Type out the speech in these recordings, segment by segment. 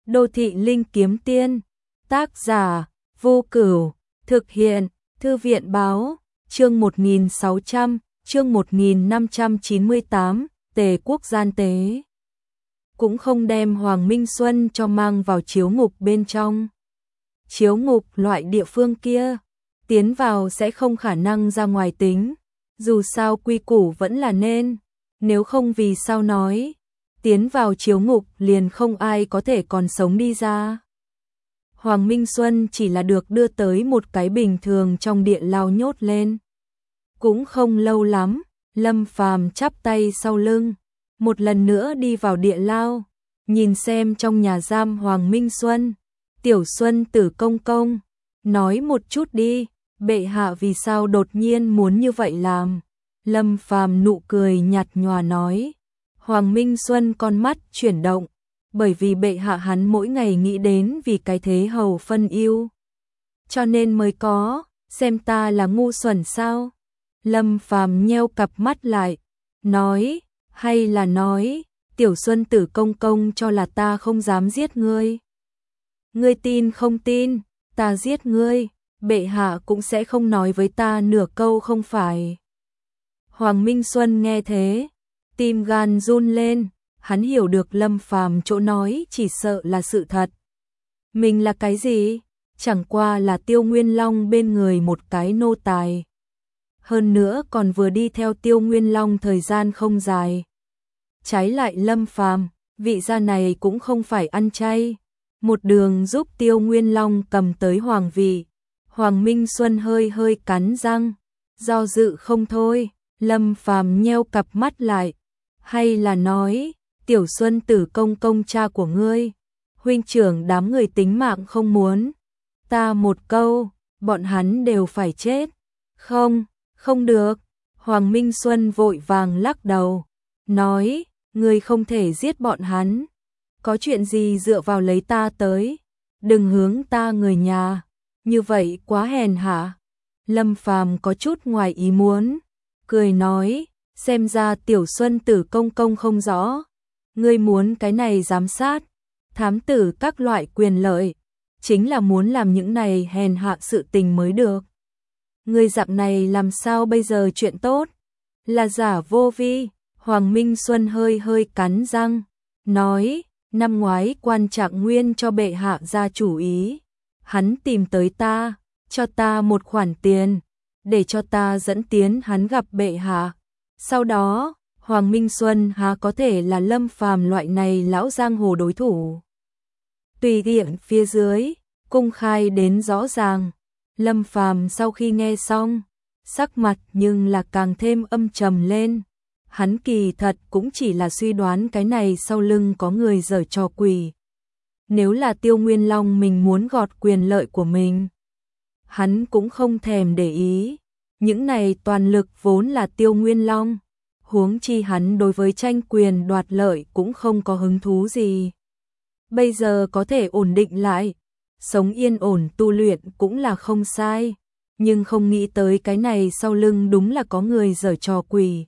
Đô thị linh kiếm tiên, tác giả, Vô Cửu, thực hiện, Thư viện báo, chương 1600, chương 1598, Tề quốc gian tế. Cũng không đem Hoàng Minh Xuân cho mang vào chiếu ngục bên trong. Chiếu ngục loại địa phương kia, tiến vào sẽ không khả năng ra ngoài tính, dù sao quy củ vẫn là nên, nếu không vì sao nói, tiến vào chiếu ngục liền không ai có thể còn sống đi ra. Hoàng Minh Xuân chỉ là được đưa tới một cái bình thường trong địa lao nhốt lên. Cũng không lâu lắm, Lâm Phàm chắp tay sau lưng, một lần nữa đi vào địa lao, nhìn xem trong nhà giam Hoàng Minh Xuân, Tiểu Xuân Tử công công, nói một chút đi, bệ hạ vì sao đột nhiên muốn như vậy làm. Lâm Phàm nụ cười nhạt nhòa nói, Hoàng Minh Xuân con mắt chuyển động, bởi vì bệ hạ hắn mỗi ngày nghĩ đến vì cái thế hầu phân ưu, cho nên mới có, xem ta là ngu xuẩn sao? Lâm Phàm nheo cặp mắt lại, nói, hay là nói, Tiểu Xuân Tử công công cho là ta không dám giết ngươi. Ngươi tin không tin, ta giết ngươi, bệ hạ cũng sẽ không nói với ta nửa câu không phải. Hoàng Minh Xuân nghe thế, tim gan run lên, hắn hiểu được Lâm Phàm chỗ nói chỉ sợ là sự thật. Mình là cái gì? Chẳng qua là Tiêu Nguyên Long bên người một cái nô tài. Hơn nữa còn vừa đi theo Tiêu Nguyên Long thời gian không dài. Trái lại Lâm Phàm, vị gia này cũng không phải ăn chay, một đường giúp Tiêu Nguyên Long cầm tới hoàng vị. Hoàng Minh Xuân hơi hơi cắn răng, do dự không thôi. Lâm Phàm nheo cặp mắt lại, hay là nói, Tiểu Xuân Tử công công cha của ngươi, huynh trưởng đám người tính mạng không muốn, ta một câu, bọn hắn đều phải chết. Không, không được. Hoàng Minh Xuân vội vàng lắc đầu, nói, ngươi không thể giết bọn hắn, có chuyện gì dựa vào lấy ta tới, đừng hướng ta người nhà, như vậy quá hèn hạ. Lâm Phàm có chút ngoài ý muốn, cười nói, xem ra Tiểu Xuân Tử công công không rõ, ngươi muốn cái này giám sát, thám tử các loại quyền lợi, chính là muốn làm những này hèn hạ sự tình mới được. Ngươi dạng này làm sao bây giờ chuyện tốt, là giả vô vi. Hoàng Minh Xuân hơi hơi cắn răng, nói, năm ngoái quan Trạng Nguyên cho bệ hạ ra chủ ý, hắn tìm tới ta, cho ta một khoản tiền, để cho ta dẫn tiến hắn gặp bệ hạ. Sau đó, Hoàng Minh Xuân há có thể là Lâm Phàm loại này lão giang hồ đối thủ. Tùy tiện phía dưới, công khai đến rõ ràng. Lâm Phàm sau khi nghe xong, sắc mặt nhưng là càng thêm âm trầm lên. Hắn kỳ thật cũng chỉ là suy đoán cái này sau lưng có người giở trò quỷ. Nếu là Tiêu Nguyên Long mình muốn gọt quyền lợi của mình, hắn cũng không thèm để ý. Những này toàn lực vốn là Tiêu Nguyên Long, huống chi hắn đối với tranh quyền đoạt lợi cũng không có hứng thú gì. Bây giờ có thể ổn định lại, sống yên ổn tu luyện cũng là không sai, nhưng không nghĩ tới cái này sau lưng đúng là có người giở trò quỷ.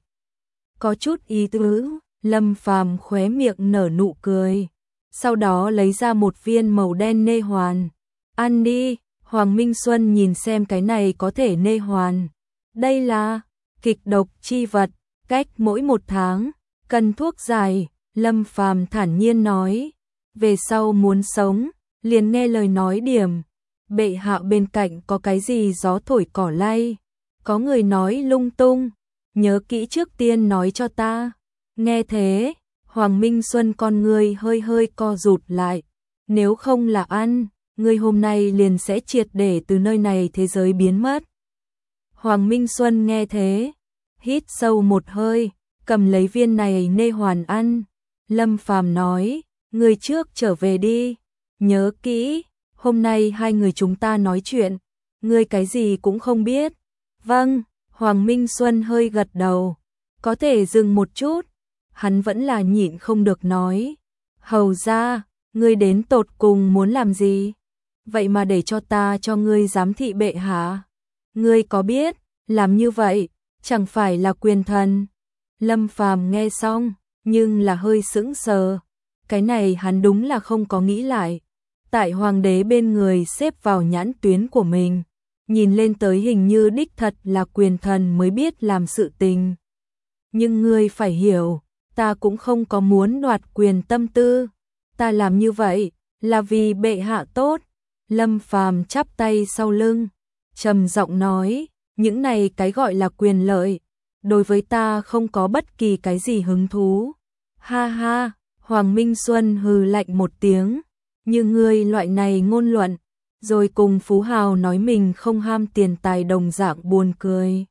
Có chút ý tứ, Lâm Phàm khóe miệng nở nụ cười, sau đó lấy ra một viên màu đen nê hoàn. Ăn đi. Hoàng Minh Xuân nhìn xem cái này có thể nê hoàn. Đây là kịch độc chi vật, cách mỗi 1 tháng, cần thuốc giải. Lâm Phàm thản nhiên nói, về sau muốn sống, liền nghe lời nói điểm. Bệ hạ bên cạnh có cái gì gió thổi cỏ lay, có người nói lung tung, nhớ kỹ trước tiên nói cho ta. Nghe thế, Hoàng Minh Xuân con người hơi hơi co rụt lại, nếu không là ăn, ngươi hôm nay liền sẽ triệt để từ nơi này thế giới biến mất. Hoàng Minh Xuân nghe thế, hít sâu một hơi, cầm lấy viên này nê hoàn ăn. Lâm Phàm nói, ngươi trước trở về đi, nhớ kỹ, hôm nay hai người chúng ta nói chuyện, ngươi cái gì cũng không biết. Vâng. Hoàng Minh Xuân hơi gật đầu, có thể dừng một chút, hắn vẫn là nhịn không được nói, hầu ra, ngươi đến tột cùng muốn làm gì? Vậy mà để cho ta cho ngươi giám thị bệ hạ, ngươi có biết, làm như vậy, chẳng phải là quyền thần? Lâm Phàm nghe xong, nhưng là hơi sững sờ, Cái này hắn đúng là không có nghĩ lại. Tại hoàng đế bên người xếp vào nhãn tuyến của mình, nhìn lên tới hình như đích thật là quyền thần mới biết làm sự tình. Nhưng ngươi phải hiểu, ta cũng không có muốn đoạt quyền tâm tư, ta làm như vậy là vì bệ hạ tốt. Lâm Phàm chắp tay sau lưng, trầm giọng nói, những này cái gọi là quyền lợi, đối với ta không có bất kỳ cái gì hứng thú. Ha ha, Hoàng Minh Xuân hừ lạnh một tiếng, như ngươi loại này ngôn luận, rồi cùng phú hào nói mình không ham tiền tài đồng dạng buồn cười.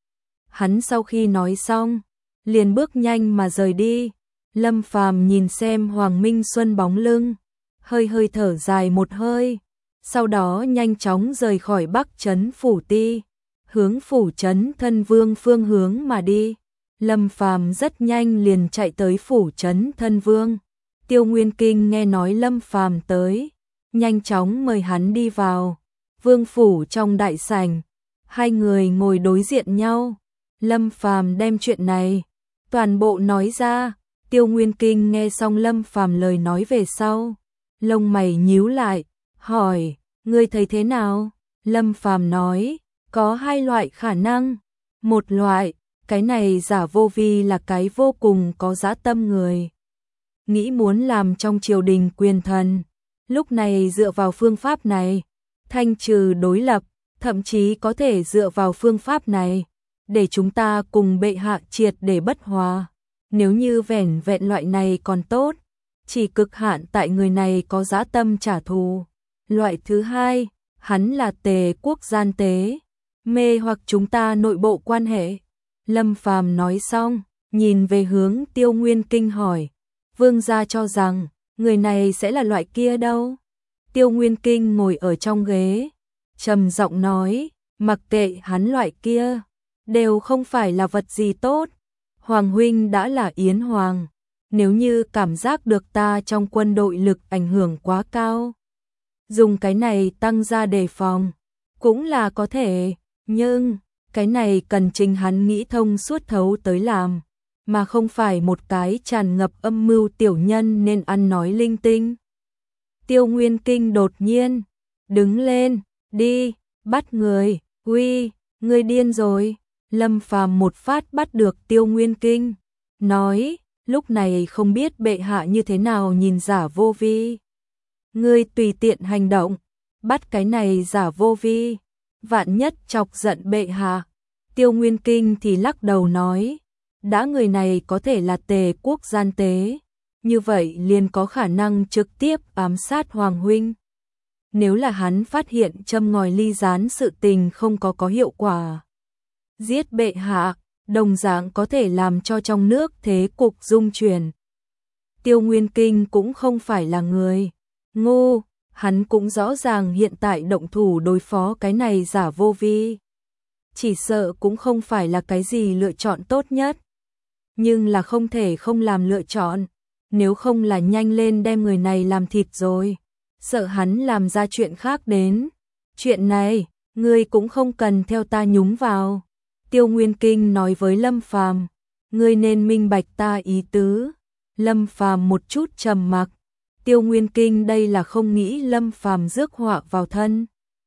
Hắn sau khi nói xong, liền bước nhanh mà rời đi. Lâm Phàm nhìn xem Hoàng Minh Xuân bóng lưng, hơi hơi thở dài một hơi, sau đó nhanh chóng rời khỏi Bắc Trấn Phủ Ti, hướng Phủ Trấn Thân Vương phương hướng mà đi. Lâm Phàm rất nhanh liền chạy tới Phủ Trấn Thân Vương. Tiêu Nguyên Kinh nghe nói Lâm Phàm tới, nhanh chóng mời hắn đi vào. Vương phủ trong đại sảnh, hai người ngồi đối diện nhau. Lâm Phàm đem chuyện này toàn bộ nói ra. Tiêu Nguyên Kinh nghe xong Lâm Phàm lời nói về sau, lông mày nhíu lại, hỏi, ngươi thấy thế nào? Lâm Phàm nói, có hai loại khả năng. Một loại, cái này giả vô vi là cái vô cùng có dã tâm người, nghĩ muốn làm trong triều đình quyền thần. Lúc này dựa vào phương pháp này, thanh trừ đối lập, thậm chí có thể dựa vào phương pháp này, để chúng ta cùng bệ hạ triệt để bất hòa. Nếu như vẻn vẹn loại này còn tốt, chỉ cực hạn tại người này có dã tâm trả thù. Loại thứ hai, hắn là tề quốc gian tế, mê hoặc chúng ta nội bộ quan hệ. Lâm Phàm nói xong, nhìn về hướng Tiêu Nguyên Kinh hỏi, vương gia cho rằng người này sẽ là loại kia đâu? Tiêu Nguyên Kinh ngồi ở trong ghế, trầm giọng nói, mặc kệ hắn loại kia, đều không phải là vật gì tốt. Hoàng huynh đã là Yến Hoàng, nếu như cảm giác được ta trong quân đội lực ảnh hưởng quá cao, dùng cái này tăng ra đề phòng, cũng là có thể, nhưng cái này cần chính hắn nghĩ thông suốt thấu tới làm, mà không phải một cái tràn ngập âm mưu tiểu nhân nên ăn nói linh tinh. Tiêu Nguyên Kinh đột nhiên đứng lên, đi, bắt người, uy, ngươi điên rồi. Lâm Phàm một phát bắt được Tiêu Nguyên Kinh, nói, lúc này không biết bệ hạ như thế nào nhìn giả vô vi. Ngươi tùy tiện hành động, bắt cái này giả vô vi, vạn nhất chọc giận bệ hạ. Tiêu Nguyên Kinh thì lắc đầu nói, đã người này có thể là tề quốc gian tế, như vậy liền có khả năng trực tiếp ám sát Hoàng huynh. Nếu là hắn phát hiện châm ngòi ly gián sự tình không có hiệu quả, giết bệ hạ, đồng dạng có thể làm cho trong nước thế cục dung chuyển. Tiêu Nguyên Kinh cũng không phải là người ngu, hắn cũng rõ ràng hiện tại động thủ đối phó cái này giả vô vi, chỉ sợ cũng không phải là cái gì lựa chọn tốt nhất. Nhưng là không thể không làm lựa chọn, nếu không là nhanh lên đem người này làm thịt rồi, sợ hắn làm ra chuyện khác đến. Chuyện này, ngươi cũng không cần theo ta nhúng vào. Tiêu Nguyên Kinh nói với Lâm Phàm, ngươi nên minh bạch ta ý tứ. Lâm Phàm một chút trầm mặc. Tiêu Nguyên Kinh đây là không nghĩ Lâm Phàm rước họa vào thân,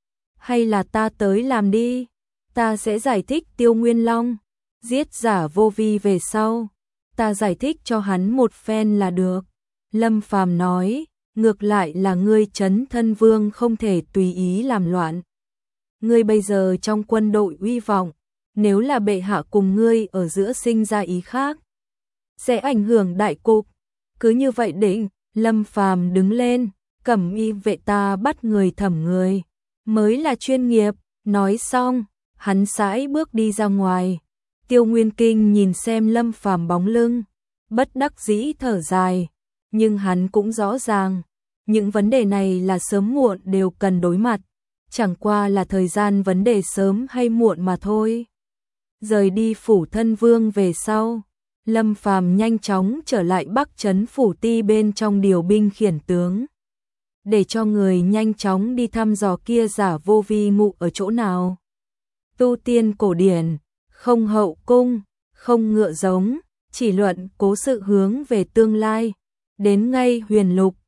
hay là ta tới làm đi, ta sẽ giải thích. Tiêu Nguyên Long giết giả vô vi về sau, ta giải thích cho hắn một phen là được. Lâm Phàm nói, ngược lại là ngươi Trấn Thân Vương không thể tùy ý làm loạn. Ngươi bây giờ trong quân đội uy vọng, nếu là bệ hạ cùng ngươi ở giữa sinh ra ý khác, sẽ ảnh hưởng đại cục. Cứ như vậy định. Lâm Phàm đứng lên, cẩm y vệ ta bắt người thẩm người, mới là chuyên nghiệp. Nói xong, hắn sải bước đi ra ngoài. Tiêu Nguyên Kinh nhìn xem Lâm Phàm bóng lưng, bất đắc dĩ thở dài, nhưng hắn cũng rõ ràng, những vấn đề này là sớm muộn đều cần đối mặt, chẳng qua là thời gian vấn đề sớm hay muộn mà thôi. Rời đi Phủ Thân Vương về sau, Lâm Phàm nhanh chóng trở lại Bắc Trấn Phủ Ti bên trong điều binh khiển tướng, để cho người nhanh chóng đi thăm dò kia giả vô vi ngụ ở chỗ nào. Tu tiên cổ điển, không hậu cung, không ngựa giống, chỉ luận cố sự hướng về tương lai, đến ngay Huyền Lục,